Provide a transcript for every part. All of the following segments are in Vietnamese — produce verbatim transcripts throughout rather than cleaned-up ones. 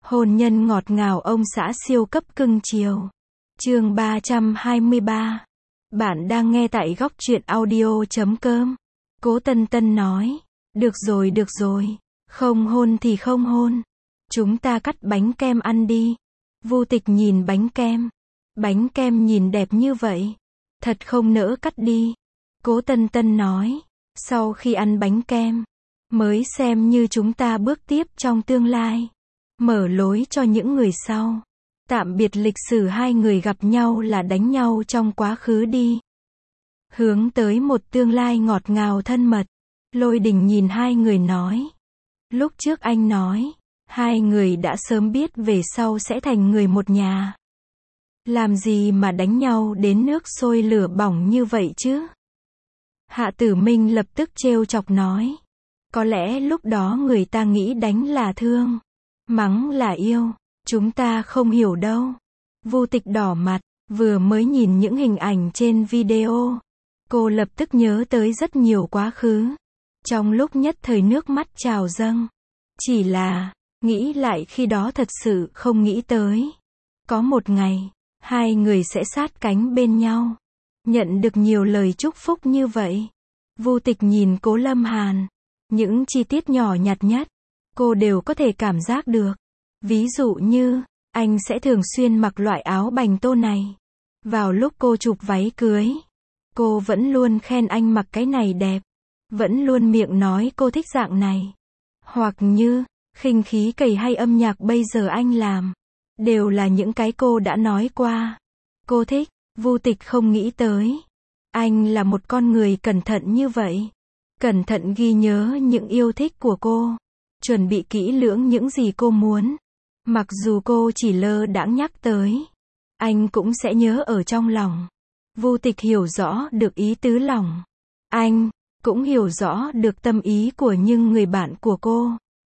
Hôn nhân ngọt ngào ông xã siêu cấp cưng chiều. Chương ba trăm hai mươi ba. Bạn đang nghe tại góc truyện audio chấm com. Cố Tân Tân nói, được rồi được rồi, không hôn thì không hôn. Chúng ta cắt bánh kem ăn đi. Vu Tịch nhìn bánh kem. Bánh kem nhìn đẹp như vậy. Thật không nỡ cắt đi. Cố Tân Tân nói, sau khi ăn bánh kem, mới xem như chúng ta bước tiếp trong tương lai. Mở lối cho những người sau. Tạm biệt lịch sử hai người gặp nhau là đánh nhau trong quá khứ đi. Hướng tới một tương lai ngọt ngào thân mật. Lôi Đình nhìn hai người nói. Lúc trước anh nói, hai người đã sớm biết về sau sẽ thành người một nhà. Làm gì mà đánh nhau đến nước sôi lửa bỏng như vậy chứ? Hạ Tử Minh lập tức trêu chọc nói. Có lẽ lúc đó người ta nghĩ đánh là thương, mắng là yêu, chúng ta không hiểu đâu. Vu Tịch đỏ mặt, vừa mới nhìn những hình ảnh trên video. Cô lập tức nhớ tới rất nhiều quá khứ. Trong lúc nhất thời nước mắt trào dâng. Chỉ là, nghĩ lại khi đó thật sự không nghĩ tới. Có một ngày, hai người sẽ sát cánh bên nhau. Nhận được nhiều lời chúc phúc như vậy. Vu Tịch nhìn Cố Lâm Hàn. Những chi tiết nhỏ nhặt nhất, cô đều có thể cảm giác được. Ví dụ như, anh sẽ thường xuyên mặc loại áo bành tô này. Vào lúc cô chụp váy cưới, cô vẫn luôn khen anh mặc cái này đẹp. Vẫn luôn miệng nói cô thích dạng này. Hoặc như, khinh khí cầy hay âm nhạc bây giờ anh làm. Đều là những cái cô đã nói qua. Cô thích. Vu Tịch không nghĩ tới. Anh là một con người cẩn thận như vậy. Cẩn thận ghi nhớ những yêu thích của cô. Chuẩn bị kỹ lưỡng những gì cô muốn. Mặc dù cô chỉ lơ đãng nhắc tới, anh cũng sẽ nhớ ở trong lòng. Vu Tịch hiểu rõ được ý tứ lòng. Anh cũng hiểu rõ được tâm ý của những người bạn của cô.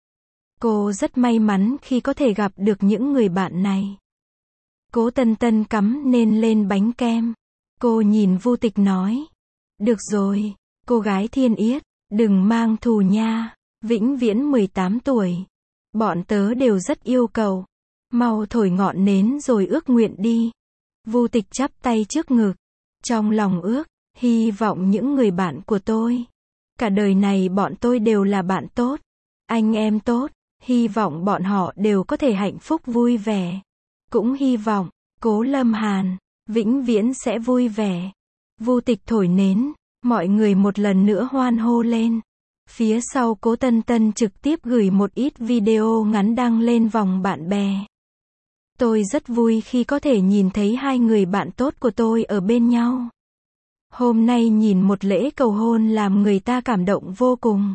Cô rất may mắn khi có thể gặp được những người bạn này. Cố Tân Tân cắm nên lên bánh kem. Cô nhìn Vu Tịch nói. Được rồi, cô gái thiên yết, đừng mang thù nha. Vĩnh viễn mười tám tuổi. Bọn tớ đều rất yêu cầu. Mau thổi ngọn nến rồi ước nguyện đi. Vu Tịch chắp tay trước ngực. Trong lòng ước, hy vọng những người bạn của tôi, cả đời này bọn tôi đều là bạn tốt, anh em tốt. Hy vọng bọn họ đều có thể hạnh phúc vui vẻ. Cũng hy vọng, Cố Lâm Hàn, vĩnh viễn sẽ vui vẻ. Vu Tịch thổi nến, mọi người một lần nữa hoan hô lên. Phía sau Cố Tân Tân trực tiếp gửi một ít video ngắn đăng lên vòng bạn bè. Tôi rất vui khi có thể nhìn thấy hai người bạn tốt của tôi ở bên nhau. Hôm nay nhìn một lễ cầu hôn làm người ta cảm động vô cùng.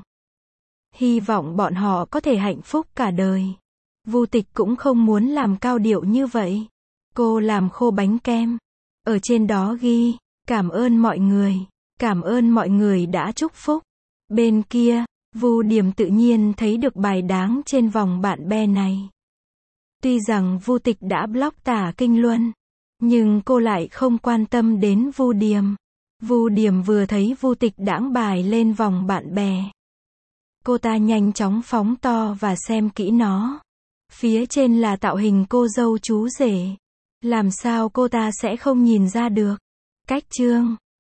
Hy vọng bọn họ có thể hạnh phúc cả đời. Vu Tịch cũng không muốn làm cao điệu như vậy. Cô làm khô bánh kem. Ở trên đó ghi, cảm ơn mọi người. Cảm ơn mọi người đã chúc phúc. Bên kia, Vu Điềm tự nhiên thấy được bài đáng trên vòng bạn bè này. Tuy rằng Vu Tịch đã block Tả Kinh Luân, nhưng cô lại không quan tâm đến Vu Điềm. Vu Điềm vừa thấy Vu Tịch đãng bài lên vòng bạn bè, cô ta nhanh chóng phóng to và xem kỹ nó. Phía trên là tạo hình cô dâu chú rể. Làm sao cô ta sẽ không nhìn ra được? Cách chương